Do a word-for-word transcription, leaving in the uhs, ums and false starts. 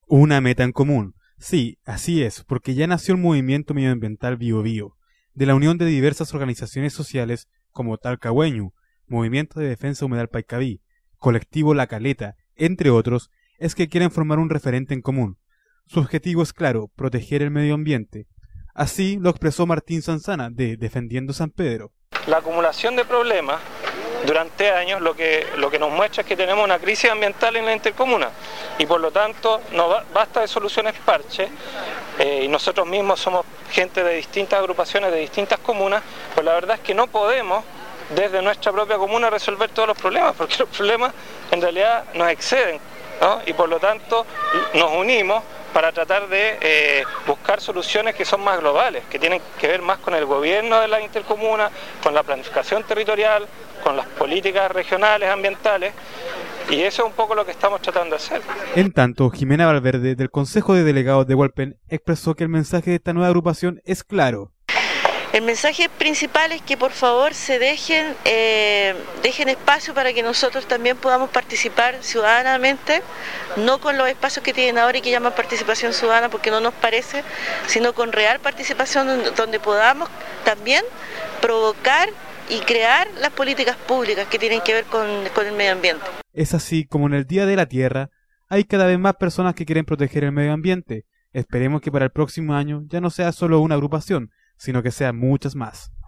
Una meta en común. Sí, así es, porque ya nació el movimiento medioambiental Bio Bio, de la unión de diversas organizaciones sociales como Talcahueño, Movimiento de Defensa Humedal Paicaví, Colectivo La Caleta, entre otros, es que quieren formar un referente en común. Su objetivo es claro, proteger el medio ambiente. Así lo expresó Martín Sanzana, de Defendiendo San Pedro. La acumulación de problemas durante años lo que, lo que nos muestra es que tenemos una crisis ambiental en la intercomuna y por lo tanto no ba- basta de soluciones parches eh, y nosotros mismos somos gente de distintas agrupaciones, de distintas comunas, pues la verdad es que no podemos desde nuestra propia comuna resolver todos los problemas porque los problemas en realidad nos exceden, ¿no? Y por lo tanto nos unimos para tratar de eh, buscar soluciones que son más globales, que tienen que ver más con el gobierno de la intercomuna, con la planificación territorial, con las políticas regionales, ambientales, y eso es un poco lo que estamos tratando de hacer. En tanto, Jimena Valverde, del Consejo de Delegados de Hualpén, expresó que el mensaje de esta nueva agrupación es claro. El mensaje principal es que por favor se dejen, eh, dejen espacio para que nosotros también podamos participar ciudadanamente, no con los espacios que tienen ahora y que llaman participación ciudadana porque no nos parece, sino con real participación donde, donde podamos también provocar y crear las políticas públicas que tienen que ver con, con el medio ambiente. Es así como en el Día de la Tierra hay cada vez más personas que quieren proteger el medio ambiente. Esperemos que para el próximo año ya no sea solo una agrupación, sino que sean muchas más.